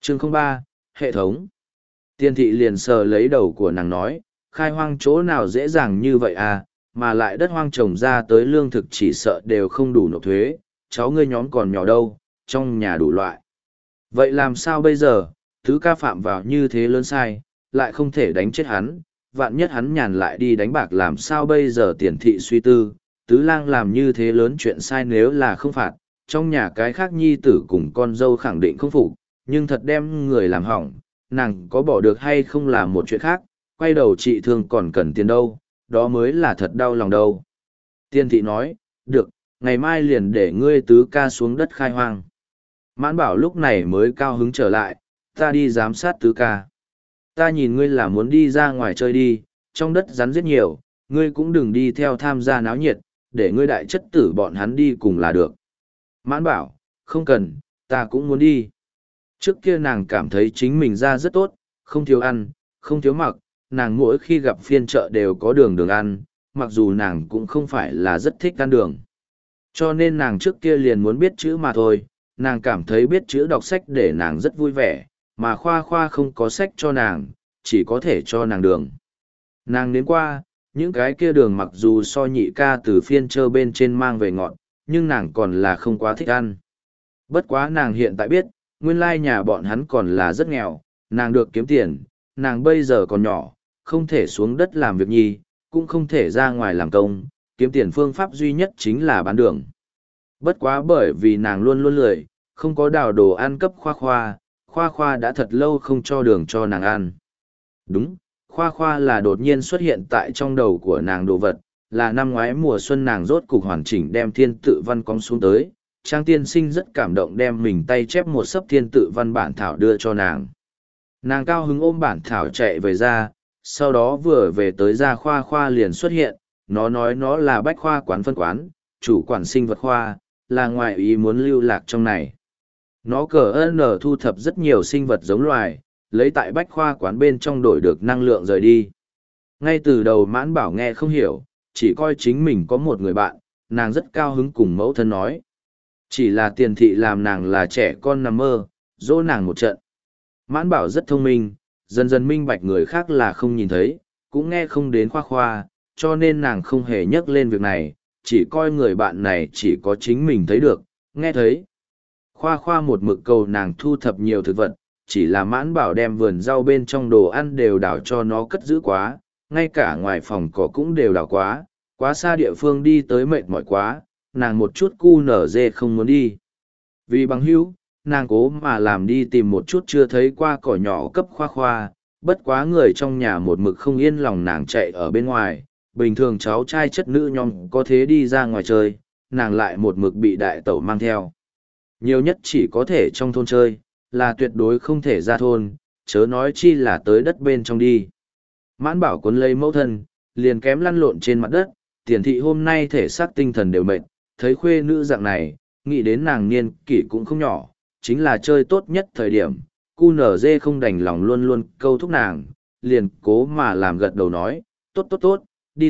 Chương 03, hệ thống. Tiền thị liền sờ lấy đầu của nàng nói, khai hoang chỗ nào dễ dàng như vậy à, mà lại đất hoang trồng ra tới lương thực chỉ sợ đều không đủ nộp thuế, cháu ngươi nhóm còn nhỏ đâu, trong nhà đủ loại. Vậy làm sao bây giờ, tứ ca phạm vào như thế lớn sai, lại không thể đánh chết hắn, vạn nhất hắn nhàn lại đi đánh bạc làm sao bây giờ. Tiền thị suy tư, tứ lang làm như thế lớn chuyện sai nếu là không phạt, trong nhà cái khác nhi tử cùng con dâu khẳng định không phục, nhưng thật đem người làm hỏng, nàng có bỏ được hay không là một chuyện khác, quay đầu trị thương còn cần tiền đâu, đó mới là thật đau lòng đâu. Tiên thị nói, được, ngày mai liền để ngươi tứ ca xuống đất khai hoang. Mãn bảo lúc này mới cao hứng trở lại, ta đi giám sát tứ ca. Ta nhìn ngươi là muốn đi ra ngoài chơi đi, trong đất rắn rất nhiều, ngươi cũng đừng đi theo tham gia náo nhiệt, để ngươi đại chất tử bọn hắn đi cùng là được. Mãn bảo, không cần, ta cũng muốn đi. Trước kia nàng cảm thấy chính mình ra rất tốt, không thiếu ăn, không thiếu mặc, nàng mỗi khi gặp phiên chợ đều có đường đường ăn, mặc dù nàng cũng không phải là rất thích ăn đường. Cho nên nàng trước kia liền muốn biết chữ mà thôi, nàng cảm thấy biết chữ đọc sách để nàng rất vui vẻ, mà khoa khoa không có sách cho nàng, chỉ có thể cho nàng đường. Nàng đến qua, những cái kia đường mặc dù so nhị ca từ phiên chợ bên trên mang về ngọn, nhưng nàng còn là không quá thích ăn. Bất quá nàng hiện tại biết, nguyên lai nhà bọn hắn còn là rất nghèo, nàng được kiếm tiền, nàng bây giờ còn nhỏ, không thể xuống đất làm việc nhi, cũng không thể ra ngoài làm công, kiếm tiền phương pháp duy nhất chính là bán đường. Bất quá bởi vì nàng luôn luôn lười, không có đào đồ ăn cấp khoa khoa đã thật lâu không cho đường cho nàng ăn. Đúng, khoa khoa là đột nhiên xuất hiện tại trong đầu của nàng đồ vật, là năm ngoái mùa xuân nàng rốt cục hoàn chỉnh đem thiên tự văn cong xuống tới. Trang tiên sinh rất cảm động đem mình tay chép một sấp thiên tự văn bản thảo đưa cho nàng. Nàng cao hứng ôm bản thảo chạy về ra, sau đó vừa về tới ra khoa khoa liền xuất hiện, nó nói nó là bách khoa quán phân quán, chủ quản sinh vật khoa, là ngoại ý muốn lưu lạc trong này. Nó thu thập rất nhiều sinh vật giống loài, lấy tại bách khoa quán bên trong đổi được năng lượng rời đi. Ngay từ đầu Mãn Bảo nghe không hiểu, chỉ coi chính mình có một người bạn, nàng rất cao hứng cùng mẫu thân nói. Chỉ là Tiền thị làm nàng là trẻ con nằm mơ, dỗ nàng một trận. Mãn Bảo rất thông minh, dần dần minh bạch người khác là không nhìn thấy, cũng nghe không đến khoa khoa, cho nên nàng không hề nhắc lên việc này, chỉ coi người bạn này chỉ có chính mình thấy được, nghe thấy. Khoa khoa một mực cầu nàng thu thập nhiều thực vật, chỉ là Mãn Bảo đem vườn rau bên trong đồ ăn đều đảo cho nó cất giữ quá, ngay cả ngoài phòng cỏ cũng đều đảo quá xa địa phương đi tới mệt mỏi quá, nàng một chút cu nở dê không muốn đi. Vì bằng hữu, nàng cố mà làm đi tìm một chút chưa thấy qua cỏ nhỏ cấp khoa khoa, bất quá người trong nhà một mực không yên lòng nàng chạy ở bên ngoài, bình thường cháu trai chất nữ nhóm có thế đi ra ngoài chơi, nàng lại một mực bị đại tẩu mang theo. Nhiều nhất chỉ có thể trong thôn chơi, là tuyệt đối không thể ra thôn, chớ nói chi là tới đất bên trong đi. Mãn Bảo cuốn lấy mẫu thân, liền kém lăn lộn trên mặt đất, Tiền thị hôm nay thể xác tinh thần đều mệt, thấy khuê nữ dạng này, nghĩ đến nàng niên kỷ cũng không nhỏ, chính là chơi tốt nhất thời điểm, cu nở dê không đành lòng luôn luôn câu thúc nàng, liền cố mà làm gật đầu nói, tốt,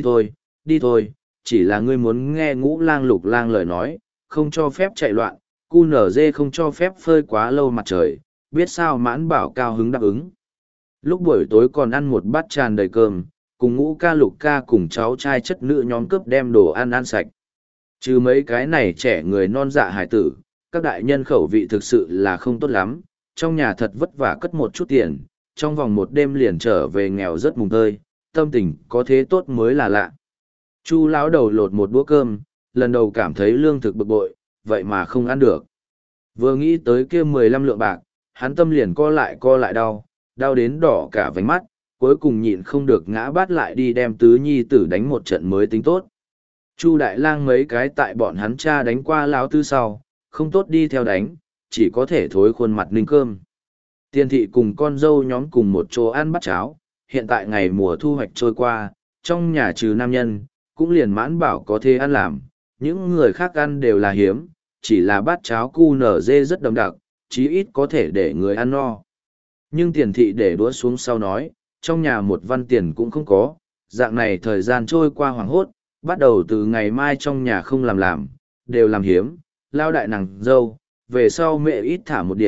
đi thôi, chỉ là ngươi muốn nghe Ngũ Lang Lục Lang lời nói, không cho phép chạy loạn, cu nở dê không cho phép phơi quá lâu mặt trời, biết sao. Mãn Bảo cao hứng đáp ứng. Lúc buổi tối còn ăn một bát tràn đầy cơm, cùng Ngũ ca Lục ca cùng cháu trai chất nữ nhóm cướp đem đồ ăn sạch. Trừ mấy cái này trẻ người non dạ hải tử, các đại nhân khẩu vị thực sự là không tốt lắm, trong nhà thật vất vả cất một chút tiền, trong vòng một đêm liền trở về nghèo rất mùng tơi, tâm tình có thế tốt mới là lạ. Chu lão đầu lột một đũa cơm, lần đầu cảm thấy lương thực bực bội, vậy mà không ăn được. Vừa nghĩ tới kia 15 lượng bạc, hắn tâm liền co lại đau đến đỏ cả vành mắt, cuối cùng nhịn không được ngã bát lại đi đem tứ nhi tử đánh một trận mới tính tốt. Chu đại lang mấy cái tại bọn hắn cha đánh qua lão tư sau, không tốt đi theo đánh, chỉ có thể thối khuôn mặt ninh cơm. Tiền thị cùng con dâu nhóm cùng một chỗ ăn bát cháo, hiện tại ngày mùa thu hoạch trôi qua, trong nhà trừ nam nhân, cũng liền Mãn Bảo có thể ăn làm, những người khác ăn đều là hiếm, chỉ là bát cháo cu nở dê rất đậm đặc, chí ít có thể để người ăn no. Nhưng Tiền thị để đũa xuống sau nói, trong nhà một văn tiền cũng không có, dạng này thời gian trôi qua hoảng hốt, bắt đầu từ ngày mai trong nhà không làm, đều làm hiếm, lao đại nàng dâu, về sau mẹ ít thả một điểm,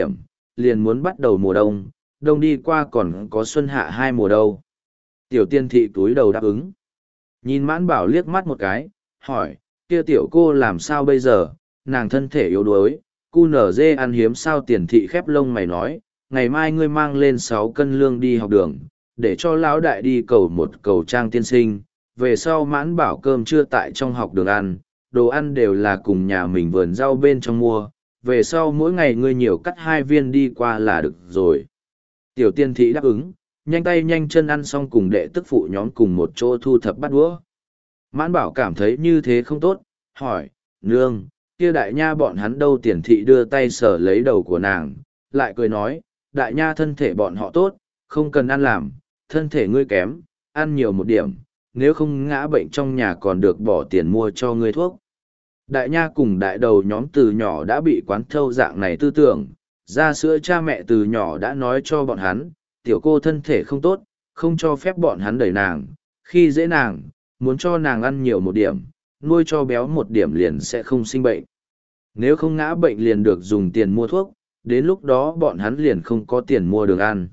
liền muốn bắt đầu mùa đông, đông đi qua còn có xuân hạ hai mùa đâu. Tiểu tiên thị túi đầu đáp ứng. Nhìn Mãn Bảo liếc mắt một cái, hỏi, kia tiểu cô làm sao bây giờ, nàng thân thể yếu đuối, cu nở dê ăn hiếm sao. Tiền thị khép lông mày nói, ngày mai ngươi mang lên 6 cân lương đi học đường, để cho lão đại đi cầu một cầu trang tiên sinh, về sau Mãn Bảo cơm trưa tại trong học đường ăn, đồ ăn đều là cùng nhà mình vườn rau bên trong mua, về sau mỗi ngày ngươi nhiều cắt 2 viên đi qua là được rồi. Tiểu tiên thị đáp ứng, nhanh tay nhanh chân ăn xong cùng đệ tức phụ nhóm cùng một chỗ thu thập bát đũa. Mãn Bảo cảm thấy như thế không tốt, hỏi, nương, kia đại nha bọn hắn đâu? Tiền thị đưa tay sờ lấy đầu của nàng, lại cười nói, đại nha thân thể bọn họ tốt, không cần ăn làm, thân thể ngươi kém, ăn nhiều một điểm, nếu không ngã bệnh trong nhà còn được bỏ tiền mua cho ngươi thuốc. Đại nha cùng đại đầu nhóm từ nhỏ đã bị quán thâu dạng này tư tưởng, ra sữa cha mẹ từ nhỏ đã nói cho bọn hắn, tiểu cô thân thể không tốt, không cho phép bọn hắn đẩy nàng, khi dễ nàng, muốn cho nàng ăn nhiều một điểm, nuôi cho béo một điểm liền sẽ không sinh bệnh. Nếu không ngã bệnh liền được dùng tiền mua thuốc, đến lúc đó bọn hắn liền không có tiền mua đường ăn.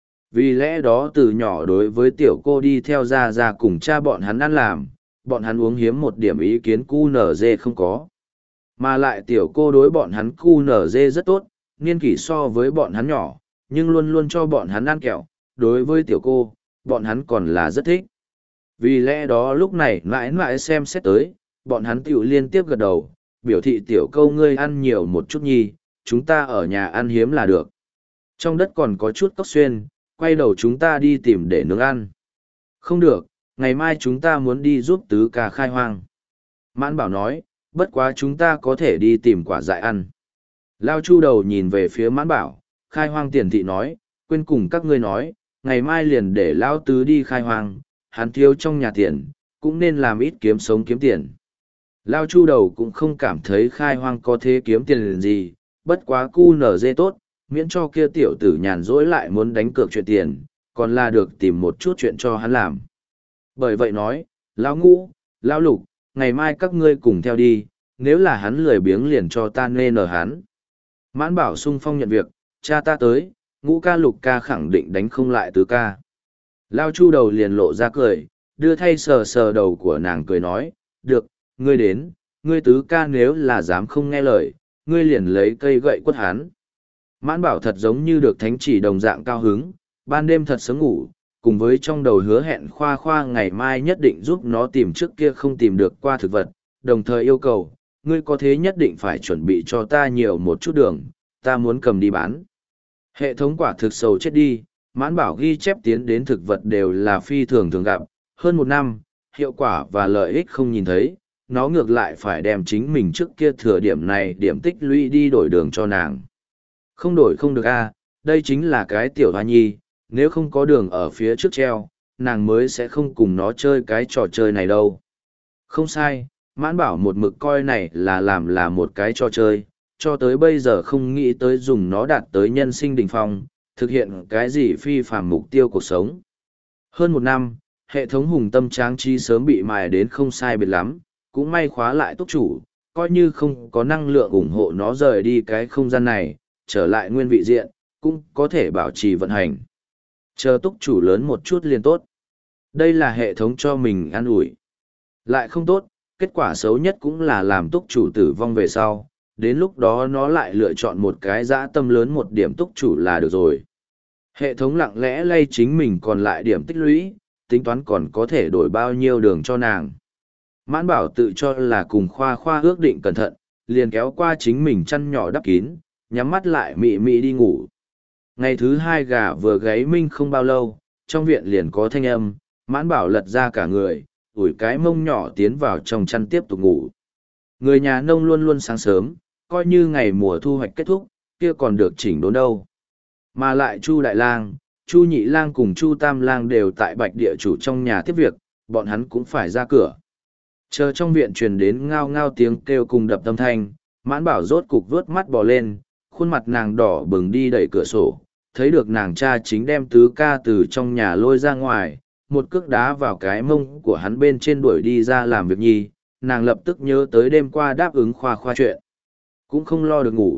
Vì lẽ đó từ nhỏ đối với tiểu cô đi theo ra cùng cha bọn hắn ăn làm, bọn hắn uống hiếm một điểm ý kiến QNZ không có. Mà lại tiểu cô đối bọn hắn QNZ rất tốt, niên kỷ so với bọn hắn nhỏ, nhưng luôn luôn cho bọn hắn ăn kẹo, đối với tiểu cô, bọn hắn còn là rất thích. Vì lẽ đó lúc này mãi mãi xem xét tới, bọn hắn tiểu liên tiếp gật đầu, biểu thị tiểu câu ngươi ăn nhiều một chút nhi, chúng ta ở nhà ăn hiếm là được. Trong đất còn có chút cốc xuyên, quay đầu chúng ta đi tìm để nướng ăn. Không được, ngày mai chúng ta muốn đi giúp tứ ca khai hoang. Mãn Bảo nói, bất quá chúng ta có thể đi tìm quả dại ăn. Lao Chu đầu nhìn về phía Mãn Bảo, khai hoang. Tiền thị nói, quên cùng các ngươi nói, ngày mai liền để Lao Tứ đi khai hoang, hắn thiếu trong nhà tiền, cũng nên làm ít kiếm sống kiếm tiền. Lao Chu đầu cũng không cảm thấy khai hoang có thế kiếm tiền gì, bất quá cu nở dê tốt, miễn cho kia tiểu tử nhàn rỗi lại muốn đánh cược chuyện tiền, còn là được tìm một chút chuyện cho hắn làm. Bởi vậy nói, Lão Ngũ, Lão Lục, ngày mai các ngươi cùng theo đi, nếu là hắn lười biếng liền cho ta nên ở hắn. Mãn Bảo sung phong nhận việc, cha ta tới, Ngũ ca Lục ca khẳng định đánh không lại tứ ca. Lao Chu đầu liền lộ ra cười, đưa thay sờ sờ đầu của nàng cười nói, được, ngươi đến, ngươi tứ ca nếu là dám không nghe lời, ngươi liền lấy cây gậy quất hắn. Mãn Bảo thật giống như được thánh chỉ đồng dạng cao hứng, ban đêm thật sớm ngủ, cùng với trong đầu hứa hẹn khoa khoa ngày mai nhất định giúp nó tìm trước kia không tìm được qua thực vật, đồng thời yêu cầu, ngươi có thế nhất định phải chuẩn bị cho ta nhiều một chút đường, ta muốn cầm đi bán. Hệ thống quả thực sầu chết đi, Mãn Bảo ghi chép tiến đến thực vật đều là phi thường thường gặp, hơn một năm, hiệu quả và lợi ích không nhìn thấy, nó ngược lại phải đem chính mình trước kia thừa điểm này điểm tích lũy đi đổi đường cho nàng. Không đổi không được a, đây chính là cái tiểu hoa nhi, nếu không có đường ở phía trước treo, nàng mới sẽ không cùng nó chơi cái trò chơi này đâu. Không sai, Mãn Bảo một mực coi này là làm là một cái trò chơi, cho tới bây giờ không nghĩ tới dùng nó đạt tới nhân sinh đỉnh phong, thực hiện cái gì phi phàm mục tiêu cuộc sống. Hơn một năm, hệ thống hùng tâm tráng trí sớm bị mài đến không sai biệt lắm, cũng may khóa lại túc chủ, coi như không có năng lượng ủng hộ nó rời đi cái không gian này, trở lại nguyên vị diện, cũng có thể bảo trì vận hành. Chờ túc chủ lớn một chút liền tốt. Đây là hệ thống cho mình an ủi. Lại không tốt, kết quả xấu nhất cũng là làm túc chủ tử vong về sau, đến lúc đó nó lại lựa chọn một cái dã tâm lớn một điểm túc chủ là được rồi. Hệ thống lặng lẽ lay chính mình còn lại điểm tích lũy, tính toán còn có thể đổi bao nhiêu đường cho nàng. Mãn Bảo tự cho là cùng khoa khoa ước định cẩn thận, liền kéo qua chính mình chăn nhỏ đắp kín, nhắm mắt lại mị mị đi ngủ. Ngày thứ hai gà vừa gáy minh không bao lâu, trong viện liền có thanh âm, Mãn Bảo lật ra cả người, ủi cái mông nhỏ tiến vào trong chăn tiếp tục ngủ. Người nhà nông luôn luôn sáng sớm, coi như ngày mùa thu hoạch kết thúc, kia còn được chỉnh đốn đâu. Mà lại Chu Đại Lang, Chu Nhị Lang cùng Chu Tam Lang đều tại Bạch địa chủ trong nhà tiếp việc, bọn hắn cũng phải ra cửa. Chờ trong viện truyền đến ngao ngao tiếng kêu cùng đập tâm thanh, Mãn Bảo rốt cục vớt mắt bò lên, khuôn mặt nàng đỏ bừng đi đẩy cửa sổ, thấy được nàng cha chính đem tứ ca từ trong nhà lôi ra ngoài, một cước đá vào cái mông của hắn bên trên đuổi đi ra làm việc nhi, nàng lập tức nhớ tới đêm qua đáp ứng khoa khoa chuyện. Cũng không lo được ngủ,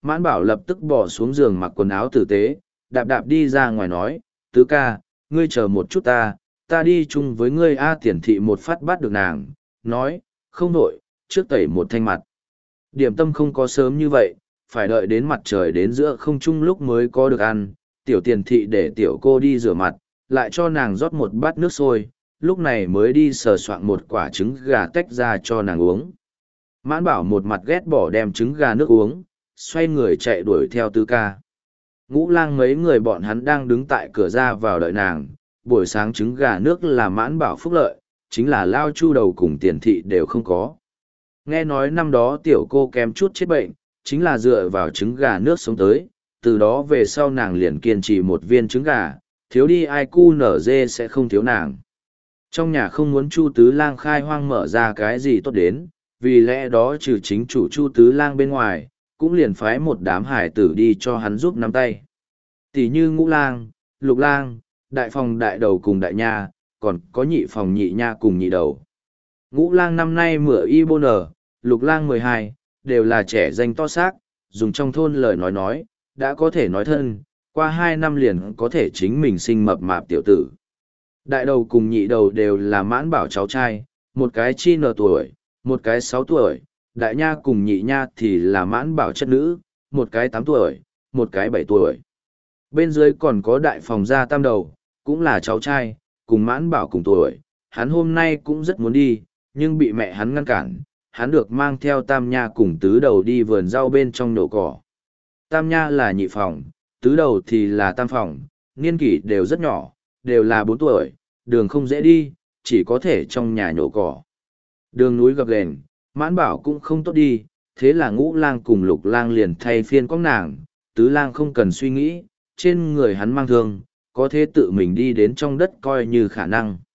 Mãn Bảo lập tức bỏ xuống giường mặc quần áo tử tế, đạp đạp đi ra ngoài nói, tứ ca, ngươi chờ một chút ta đi chung với ngươi A. Tiền thị một phát bắt được nàng, nói, không nổi, trước tẩy một thanh mặt. Điểm tâm không có sớm như vậy, phải đợi đến mặt trời đến giữa không trung lúc mới có được ăn. Tiểu Tiền thị để tiểu cô đi rửa mặt, lại cho nàng rót một bát nước sôi, lúc này mới đi sờ soạng một quả trứng gà tách ra cho nàng uống. Mãn Bảo một mặt ghét bỏ đem trứng gà nước uống, xoay người chạy đuổi theo tứ ca. Ngũ Lang mấy người bọn hắn đang đứng tại cửa ra vào đợi nàng, buổi sáng trứng gà nước là Mãn Bảo phúc lợi, chính là Lao Chu Đầu cùng Tiền thị đều không có. Nghe nói năm đó tiểu cô kém chút chết bệnh, chính là dựa vào trứng gà nước sống tới, từ đó về sau nàng liền kiên trì một viên trứng gà, thiếu đi ai cu nở dê sẽ không thiếu nàng. Trong nhà không muốn Chu Tứ Lang khai hoang mở ra cái gì tốt đến, vì lẽ đó trừ chính chủ Chu Tứ Lang bên ngoài, cũng liền phái một đám hải tử đi cho hắn giúp nắm tay. Tỷ như Ngũ Lang, Lục Lang, Đại Phòng Đại Đầu cùng Đại Nha, còn có Nhị Phòng Nhị Nha cùng Nhị Đầu. Ngũ Lang năm nay mửa y bô nở, Lục Lang 12, đều là trẻ danh to xác, dùng trong thôn lời nói, đã có thể nói thân, qua 2 năm liền có thể chính mình sinh mập mạp tiểu tử. Đại Đầu cùng Nhị Đầu đều là Mãn Bảo cháu trai, một cái chi nở tuổi, một cái 6 tuổi, Đại Nha cùng Nhị Nha thì là Mãn Bảo chất nữ, một cái 8 tuổi, một cái 7 tuổi. Bên dưới còn có Đại Phòng gia Tam Đầu, cũng là cháu trai, cùng Mãn Bảo cùng tuổi, hắn hôm nay cũng rất muốn đi, nhưng bị mẹ hắn ngăn cản, hắn được mang theo Tam Nha cùng Tứ Đầu đi vườn rau bên trong nhổ cỏ. Tam Nha là Nhị Phòng, Tứ Đầu thì là Tam Phòng, niên kỷ đều rất nhỏ, đều là 4 tuổi, đường không dễ đi, chỉ có thể trong nhà nhổ cỏ. Đường núi gập ghềnh, Mãn Bảo cũng không tốt đi, thế là Ngũ Lang cùng Lục Lang liền thay phiên quăng nàng, Tứ Lang không cần suy nghĩ, trên người hắn mang thương, có thể tự mình đi đến trong đất coi như khả năng.